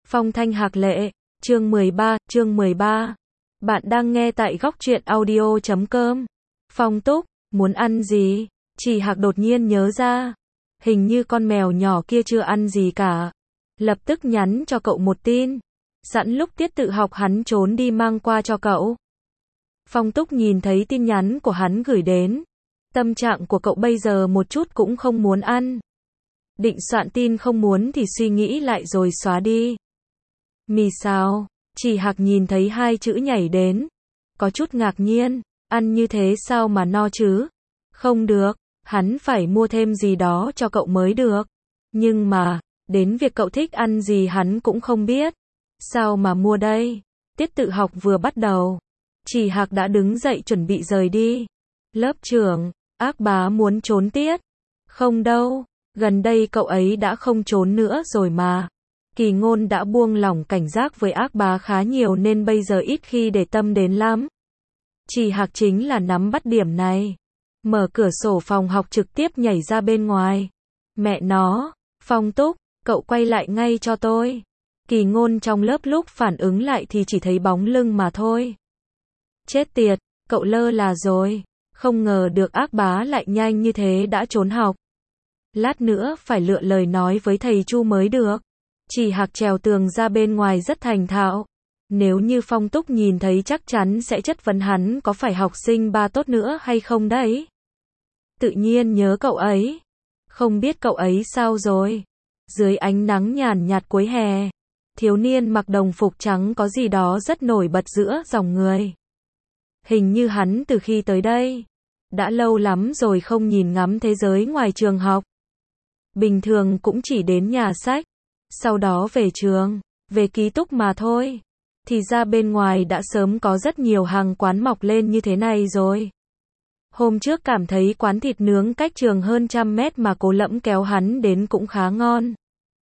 Phong thanh hạc lệ, chương 13. Bạn đang nghe tại góc truyện audio.com. Phong Túc, muốn ăn gì? Chỉ hạc đột nhiên nhớ ra. Hình như con mèo nhỏ kia chưa ăn gì cả. Lập tức nhắn cho cậu một tin. Sẵn lúc tiết tự học hắn trốn đi mang qua cho cậu. Phong Túc nhìn thấy tin nhắn của hắn gửi đến. Tâm trạng của cậu bây giờ một chút cũng không muốn ăn. Định soạn tin không muốn thì suy nghĩ lại rồi xóa đi. Mì xào, chỉ hạc nhìn thấy hai chữ nhảy đến. Có chút ngạc nhiên, ăn như thế sao mà no chứ? Không được, hắn phải mua thêm gì đó cho cậu mới được. Nhưng mà, đến việc cậu thích ăn gì hắn cũng không biết. Sao mà mua đây? Tiết tự học vừa bắt đầu. Chỉ hạc đã đứng dậy chuẩn bị rời đi. Lớp trưởng, ác bá muốn trốn tiết. Không đâu, gần đây cậu ấy đã không trốn nữa rồi mà. Kỳ Ngôn đã buông lỏng cảnh giác với ác bá khá nhiều nên bây giờ ít khi để tâm đến lắm. Chỉ hạc chính là nắm bắt điểm này. Mở cửa sổ phòng học trực tiếp nhảy ra bên ngoài. Mẹ nó, Phong Túc, cậu quay lại ngay cho tôi. Kỳ Ngôn trong lớp lúc phản ứng lại thì chỉ thấy bóng lưng mà thôi. Chết tiệt, cậu lơ là rồi. Không ngờ được ác bá lại nhanh như thế đã trốn học. Lát nữa phải lựa lời nói với thầy Chu mới được. Chỉ hạc trèo tường ra bên ngoài rất thành thạo. Nếu như Phong Túc nhìn thấy chắc chắn sẽ chất vấn hắn có phải học sinh ba tốt nữa hay không đấy. Tự nhiên nhớ cậu ấy. Không biết cậu ấy sao rồi. Dưới ánh nắng nhàn nhạt cuối hè, thiếu niên mặc đồng phục trắng có gì đó rất nổi bật giữa dòng người. Hình như hắn từ khi tới đây, đã lâu lắm rồi không nhìn ngắm thế giới ngoài trường học. Bình thường cũng chỉ đến nhà sách, sau đó về trường, về ký túc mà thôi. Thì ra bên ngoài đã sớm có rất nhiều hàng quán mọc lên như thế này rồi. Hôm trước cảm thấy quán thịt nướng cách trường hơn 100 mét mà Cố Lẫm kéo hắn đến cũng khá ngon.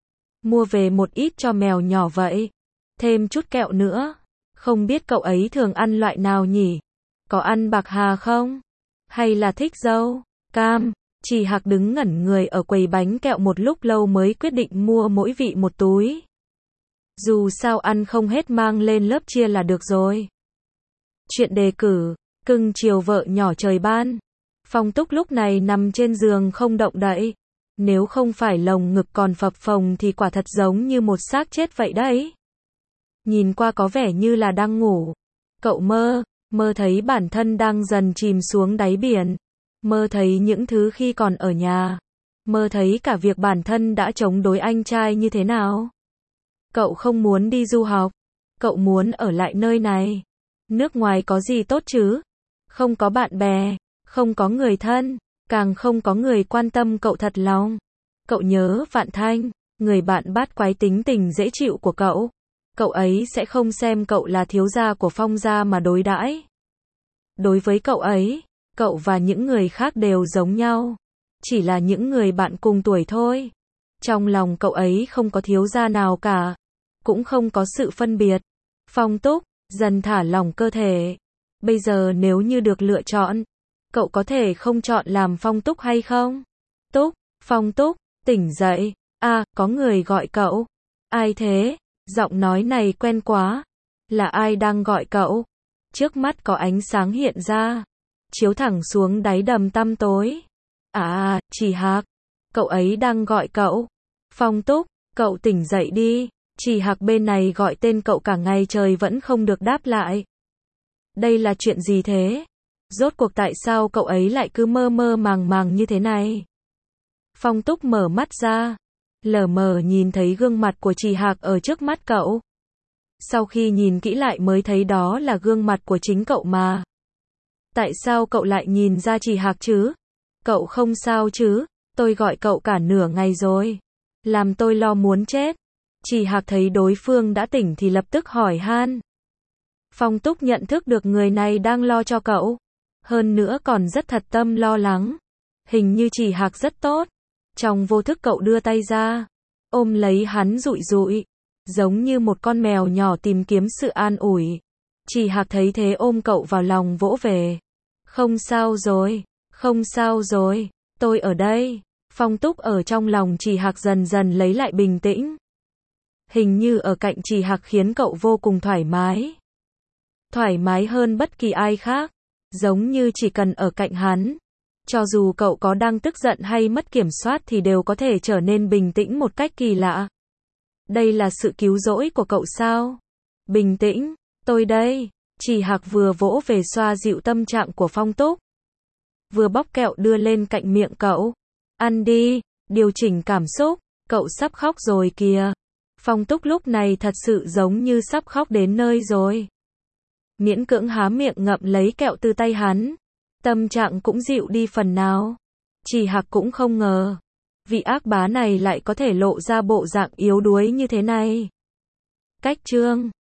Mua về một ít cho mèo nhỏ vậy. Thêm chút kẹo nữa. Không biết cậu ấy thường ăn loại nào nhỉ? Có ăn bạc hà không? Hay là thích dâu, cam? Chỉ hạc đứng ngẩn người ở quầy bánh kẹo một lúc lâu mới quyết định mua mỗi vị một túi. Dù sao ăn không hết mang lên lớp chia là được rồi. Chuyện đề cử, cưng chiều vợ nhỏ trời ban. Phong Túc lúc này nằm trên giường không động đậy. Nếu không phải lồng ngực còn phập phồng thì quả thật giống như một xác chết vậy đấy. Nhìn qua có vẻ như là đang ngủ. Cậu mơ thấy bản thân đang dần chìm xuống đáy biển. Mơ thấy những thứ khi còn ở nhà. Mơ thấy cả việc bản thân đã chống đối anh trai như thế nào. Cậu không muốn đi du học. Cậu muốn ở lại nơi này. Nước ngoài có gì tốt chứ? Không có bạn bè, không có người thân, càng không có người quan tâm cậu thật lòng. Cậu nhớ Vạn Thanh, người bạn bát quái tính tình dễ chịu của cậu. Cậu ấy sẽ không xem cậu là thiếu gia của Phong gia mà đối đãi. Đối với cậu ấy, cậu và những người khác đều giống nhau. Chỉ là những người bạn cùng tuổi thôi. Trong lòng cậu ấy không có thiếu gia nào cả. Cũng không có sự phân biệt. Phong Túc dần thả lỏng cơ thể. Bây giờ nếu như được lựa chọn, cậu có thể không chọn làm Phong Túc hay không? Túc, Phong Túc, tỉnh dậy. À, có người gọi cậu. Ai thế? Giọng nói này quen quá. Là ai đang gọi cậu? Trước mắt có ánh sáng hiện ra, chiếu thẳng xuống đáy đầm tăm tối. À, Chỉ Hạc. Cậu ấy đang gọi cậu. Phong Túc, cậu tỉnh dậy đi. Chỉ Hạc bên này gọi tên cậu cả ngày trời vẫn không được đáp lại. Đây là chuyện gì thế? Rốt cuộc tại sao cậu ấy lại cứ mơ mơ màng màng như thế này? Phong Túc mở mắt ra, lờ mờ nhìn thấy gương mặt của Chỉ Hạc ở trước mắt cậu. Sau khi nhìn kỹ lại mới thấy đó là gương mặt của chính cậu mà. Tại sao cậu lại nhìn ra Chỉ Hạc chứ? Cậu không sao chứ? Tôi gọi cậu cả nửa ngày rồi. Làm tôi lo muốn chết. Chỉ Hạc thấy đối phương đã tỉnh thì lập tức hỏi han. Phong Túc nhận thức được người này đang lo cho cậu. Hơn nữa còn rất thật tâm lo lắng. Hình như Chỉ Hạc rất tốt. Trong vô thức cậu đưa tay ra, ôm lấy hắn dụi dụi. Giống như một con mèo nhỏ tìm kiếm sự an ủi. Chỉ Hạc thấy thế ôm cậu vào lòng vỗ về. Không sao rồi, không sao rồi, tôi ở đây. Phong Túc ở trong lòng Chỉ Hạc dần dần lấy lại bình tĩnh. Hình như ở cạnh Trì Hạc khiến cậu vô cùng thoải mái. Thoải mái hơn bất kỳ ai khác. Giống như chỉ cần ở cạnh hắn. Cho dù cậu có đang tức giận hay mất kiểm soát thì đều có thể trở nên bình tĩnh một cách kỳ lạ. Đây là sự cứu rỗi của cậu sao? Bình tĩnh, tôi đây. Trì Hạc vừa vỗ về xoa dịu tâm trạng của Phong Túc. Vừa bóc kẹo đưa lên cạnh miệng cậu. Ăn đi, điều chỉnh cảm xúc, cậu sắp khóc rồi kìa. Phong Túc lúc này thật sự giống như sắp khóc đến nơi rồi. Miễn cưỡng há miệng ngậm lấy kẹo từ tay hắn. Tâm trạng cũng dịu đi phần nào. Trì Hạc cũng không ngờ. Vị ác bá này lại có thể lộ ra bộ dạng yếu đuối như thế này. Cách chương